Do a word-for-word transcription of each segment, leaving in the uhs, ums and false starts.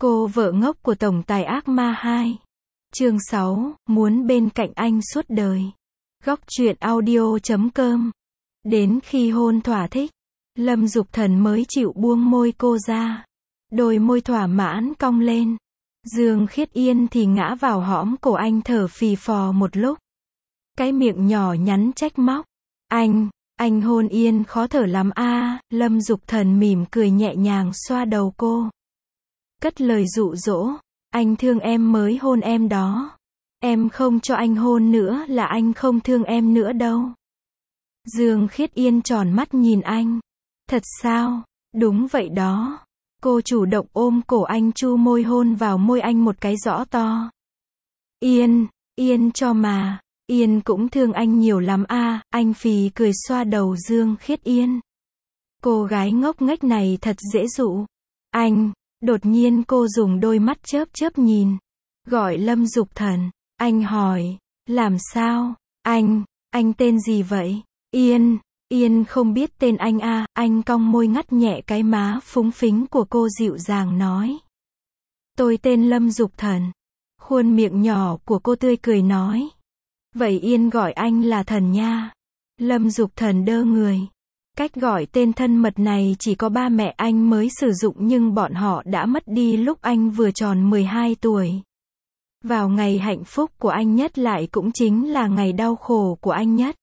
Cô vợ ngốc của tổng tài ác ma hai. Chương sáu, muốn bên cạnh anh suốt đời. Góc truyện audio chấm com. Đến khi hôn thỏa thích, Lâm Dục Thần mới chịu buông môi cô ra. Đôi môi thỏa mãn cong lên. Dương Khiết Yên thì ngã vào hõm cổ anh thở phì phò một lúc. Cái miệng nhỏ nhắn trách móc. Anh, anh hôn Yên khó thở lắm a. Lâm Dục Thần mỉm cười nhẹ nhàng xoa đầu cô. Cất lời dụ dỗ. Anh thương em mới hôn em đó. Em không cho anh hôn nữa là anh không thương em nữa đâu. Dương Khiết Yên tròn mắt nhìn anh. Thật sao? Đúng vậy đó. Cô chủ động ôm cổ anh chu môi hôn vào môi anh một cái rõ to. Yên, Yên cho mà. Yên cũng thương anh nhiều lắm a. Anh phì cười xoa đầu Dương Khiết Yên. Cô gái ngốc nghếch này thật dễ dụ. Anh, đột nhiên cô dùng đôi mắt chớp chớp nhìn. Gọi Lâm Dục Thần. Anh hỏi, làm sao? Anh, anh tên gì vậy? Yên, Yên không biết tên anh a. Anh cong môi ngắt nhẹ cái má phúng phính của cô dịu dàng nói. Tôi tên Lâm Dục Thần. Khuôn miệng nhỏ của cô tươi cười nói. Vậy Yên gọi anh là Thần nha. Lâm Dục Thần đơ người. Cách gọi tên thân mật này chỉ có ba mẹ anh mới sử dụng nhưng bọn họ đã mất đi lúc anh vừa tròn mười hai tuổi. Vào ngày hạnh phúc của anh nhất lại cũng chính là ngày đau khổ của anh nhất.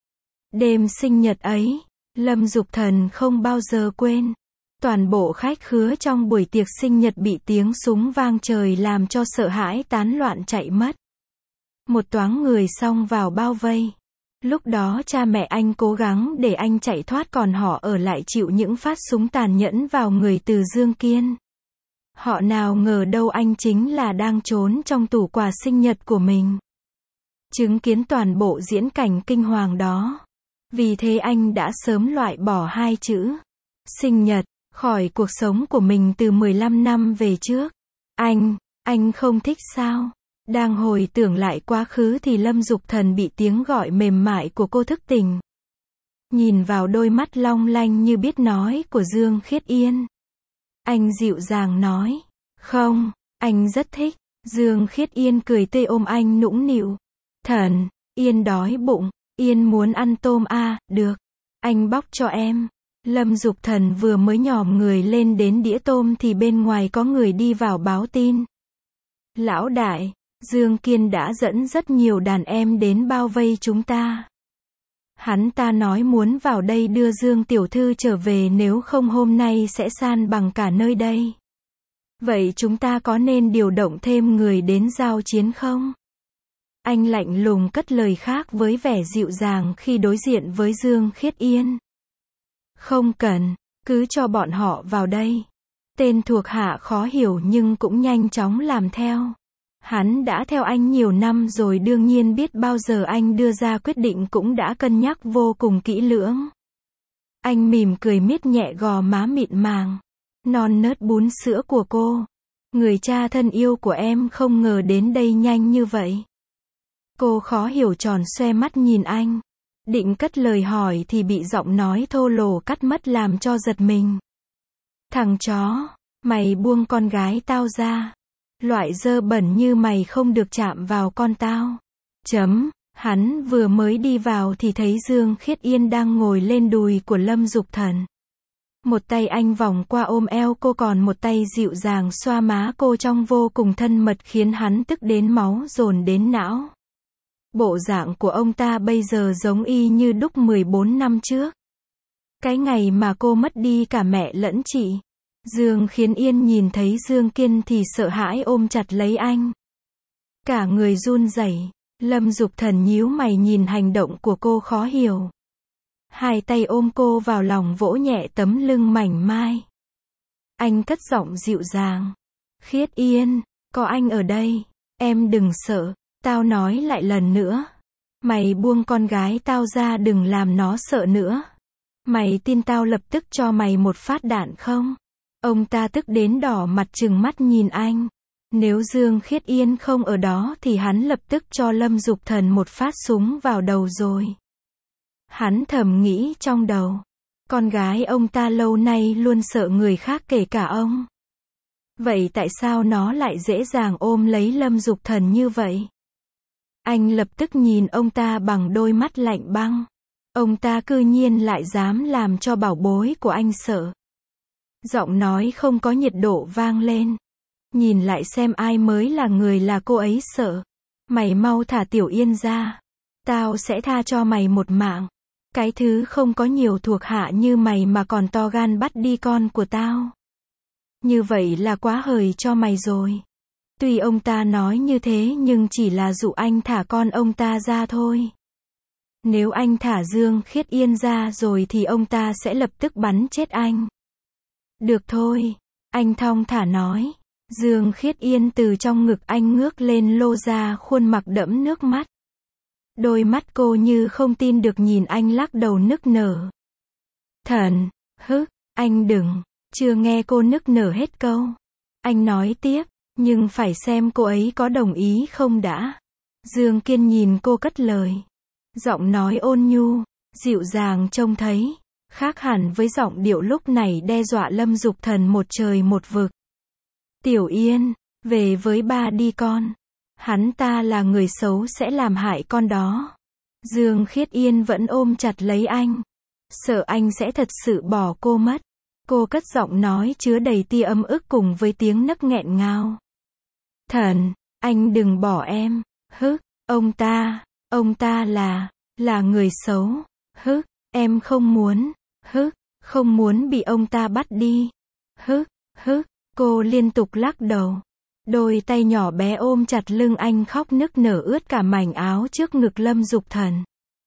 Đêm sinh nhật ấy, Lâm Dục Thần không bao giờ quên. Toàn bộ khách khứa trong buổi tiệc sinh nhật bị tiếng súng vang trời làm cho sợ hãi tán loạn chạy mất. Một toáng người xông vào bao vây. Lúc đó cha mẹ anh cố gắng để anh chạy thoát còn họ ở lại chịu những phát súng tàn nhẫn vào người từ Dương Kiên. Họ nào ngờ đâu anh chính là đang trốn trong tủ quà sinh nhật của mình. Chứng kiến toàn bộ diễn cảnh kinh hoàng đó. Vì thế anh đã sớm loại bỏ hai chữ sinh nhật khỏi cuộc sống của mình từ mười lăm năm về trước. Anh, anh không thích sao? Đang hồi tưởng lại quá khứ thì Lâm Dục Thần bị tiếng gọi mềm mại của cô thức tỉnh. Nhìn vào đôi mắt long lanh như biết nói của Dương Khiết Yên. Anh dịu dàng nói. Không, anh rất thích. Dương Khiết Yên cười tươi ôm anh nũng nịu. Thần, Yên đói bụng. Yên muốn ăn tôm à, được. Anh bóc cho em. Lâm Dục Thần vừa mới nhòm người lên đến đĩa tôm thì bên ngoài có người đi vào báo tin. Lão đại, Dương Kiên đã dẫn rất nhiều đàn em đến bao vây chúng ta. Hắn ta nói muốn vào đây đưa Dương tiểu thư trở về nếu không hôm nay sẽ san bằng cả nơi đây. Vậy chúng ta có nên điều động thêm người đến giao chiến không? Anh lạnh lùng cất lời khác với vẻ dịu dàng khi đối diện với Dương Khiết Yên. Không cần, cứ cho bọn họ vào đây. Tên thuộc hạ khó hiểu nhưng cũng nhanh chóng làm theo. Hắn đã theo anh nhiều năm rồi đương nhiên biết bao giờ anh đưa ra quyết định cũng đã cân nhắc vô cùng kỹ lưỡng. Anh mỉm cười miết nhẹ gò má mịn màng, non nớt bún sữa của cô. Người cha thân yêu của em không ngờ đến đây nhanh như vậy. Cô khó hiểu tròn xoe mắt nhìn anh. Định cất lời hỏi thì bị giọng nói thô lỗ cắt mất làm cho giật mình. Thằng chó, mày buông con gái tao ra. Loại dơ bẩn như mày không được chạm vào con tao. Chấm, hắn vừa mới đi vào thì thấy Dương Khiết Yên đang ngồi lên đùi của Lâm Dục Thần. Một tay anh vòng qua ôm eo cô còn một tay dịu dàng xoa má cô trong vô cùng thân mật khiến hắn tức đến máu dồn đến não. Bộ dạng của ông ta bây giờ giống y như đúc mười bốn năm trước. Cái ngày mà cô mất đi cả mẹ lẫn chị. Dương Khiết Yên nhìn thấy Dương Kiên thì sợ hãi ôm chặt lấy anh. Cả người run rẩy. Lâm Dục Thần nhíu mày nhìn hành động của cô khó hiểu. Hai tay ôm cô vào lòng vỗ nhẹ tấm lưng mảnh mai. Anh cất giọng dịu dàng. Khiết Yên, có anh ở đây. Em đừng sợ. Tao nói lại lần nữa. Mày buông con gái tao ra đừng làm nó sợ nữa. Mày tin tao lập tức cho mày một phát đạn không? Ông ta tức đến đỏ mặt trừng mắt nhìn anh. Nếu Dương Khiết Yên không ở đó thì hắn lập tức cho Lâm Dục Thần một phát súng vào đầu rồi. Hắn thầm nghĩ trong đầu. Con gái ông ta lâu nay luôn sợ người khác kể cả ông. Vậy tại sao nó lại dễ dàng ôm lấy Lâm Dục Thần như vậy? Anh lập tức nhìn ông ta bằng đôi mắt lạnh băng. Ông ta cư nhiên lại dám làm cho bảo bối của anh sợ. Giọng nói không có nhiệt độ vang lên. Nhìn lại xem ai mới là người là cô ấy sợ. Mày mau thả Tiểu Yên ra. Tao sẽ tha cho mày một mạng. Cái thứ không có nhiều thuộc hạ như mày mà còn to gan bắt đi con của tao. Như vậy là quá hời cho mày rồi. Tuy ông ta nói như thế nhưng chỉ là dụ anh thả con ông ta ra thôi. Nếu anh thả Dương Khiết Yên ra rồi thì ông ta sẽ lập tức bắn chết anh. Được thôi, anh thong thả nói. Dương Khiết Yên từ trong ngực anh ngước lên lô ra khuôn mặt đẫm nước mắt. Đôi mắt cô như không tin được nhìn anh lắc đầu nức nở. Thần, hứ, anh đừng, chưa nghe cô nức nở hết câu. Anh nói tiếp, nhưng phải xem cô ấy có đồng ý không đã. Dương Kiên nhìn cô cất lời. Giọng nói ôn nhu, dịu dàng trông thấy, khác hẳn với giọng điệu lúc này đe dọa Lâm Dục Thần một trời một vực. Tiểu Yên, về với ba đi con. Hắn ta là người xấu sẽ làm hại con đó. Dương Khiết Yên vẫn ôm chặt lấy anh. Sợ anh sẽ thật sự bỏ cô mất. Cô cất giọng nói chứa đầy tia âm ức cùng với tiếng nấc nghẹn ngào. Thần, anh đừng bỏ em. Hứ, ông ta, ông ta là, là người xấu. Hứ, em không muốn. Hứ, không muốn bị ông ta bắt đi. Hứ, hứ, cô liên tục lắc đầu. Đôi tay nhỏ bé ôm chặt lưng anh khóc nức nở ướt cả mảnh áo trước ngực Lâm Dục Thần.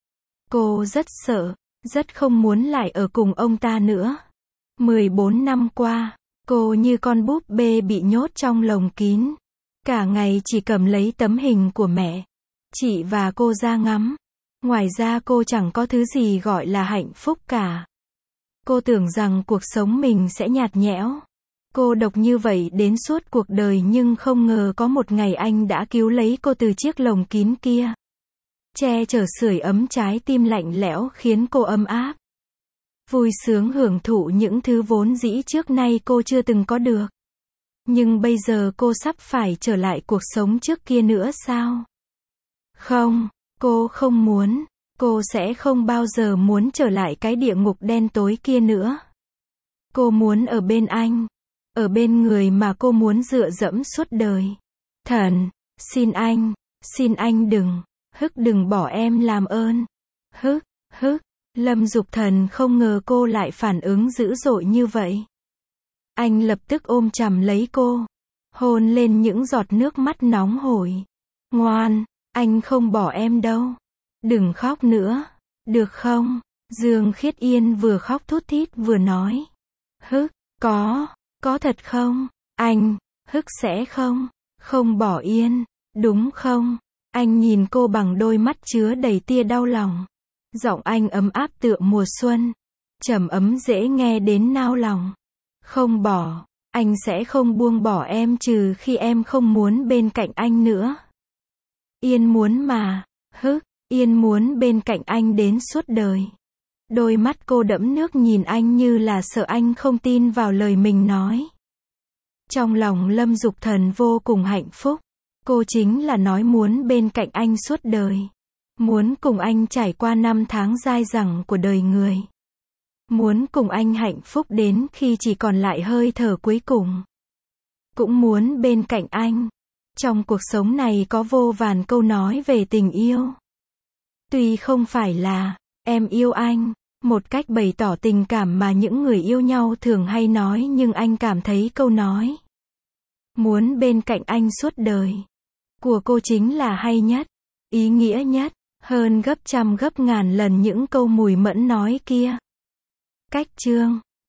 Cô rất sợ, rất không muốn lại ở cùng ông ta nữa. mười bốn năm qua, cô như con búp bê bị nhốt trong lồng kín. Cả ngày chỉ cầm lấy tấm hình của mẹ, chị và cô ra ngắm. Ngoài ra cô chẳng có thứ gì gọi là hạnh phúc cả. Cô tưởng rằng cuộc sống mình sẽ nhạt nhẽo. Cô độc như vậy đến suốt cuộc đời nhưng không ngờ có một ngày anh đã cứu lấy cô từ chiếc lồng kín kia. Che chở sưởi ấm trái tim lạnh lẽo khiến cô ấm áp. Vui sướng hưởng thụ những thứ vốn dĩ trước nay cô chưa từng có được. Nhưng bây giờ cô sắp phải trở lại cuộc sống trước kia nữa sao? Không, cô không muốn. Cô sẽ không bao giờ muốn trở lại cái địa ngục đen tối kia nữa. Cô muốn ở bên anh. Ở bên người mà cô muốn dựa dẫm suốt đời. Thần, xin anh, xin anh đừng, hức đừng bỏ em làm ơn. Hức, hức, Lâm Dục Thần không ngờ cô lại phản ứng dữ dội như vậy. Anh lập tức ôm chầm lấy cô, hôn lên những giọt nước mắt nóng hổi. Ngoan, anh không bỏ em đâu. Đừng khóc nữa, được không? Dương Khiết Yên vừa khóc thút thít vừa nói. Hức, có. Có thật không? Anh, hức sẽ không, không bỏ Yên, đúng không? Anh nhìn cô bằng đôi mắt chứa đầy tia đau lòng. Giọng anh ấm áp tựa mùa xuân, trầm ấm dễ nghe đến nao lòng. Không bỏ, anh sẽ không buông bỏ em trừ khi em không muốn bên cạnh anh nữa. Yên muốn mà, hức, Yên muốn bên cạnh anh đến suốt đời. Đôi mắt cô đẫm nước nhìn anh như là sợ anh không tin vào lời mình nói. Trong lòng Lâm Dục Thần vô cùng hạnh phúc. Cô chính là nói muốn bên cạnh anh suốt đời. Muốn cùng anh trải qua năm tháng dai dẳng của đời người. Muốn cùng anh hạnh phúc đến khi chỉ còn lại hơi thở cuối cùng. Cũng muốn bên cạnh anh. Trong cuộc sống này có vô vàn câu nói về tình yêu. Tuy không phải là em yêu anh, một cách bày tỏ tình cảm mà những người yêu nhau thường hay nói, nhưng anh cảm thấy câu nói muốn bên cạnh anh suốt đời của cô chính là hay nhất, ý nghĩa nhất, hơn gấp trăm gấp ngàn lần những câu mùi mẫn nói kia. Cách chương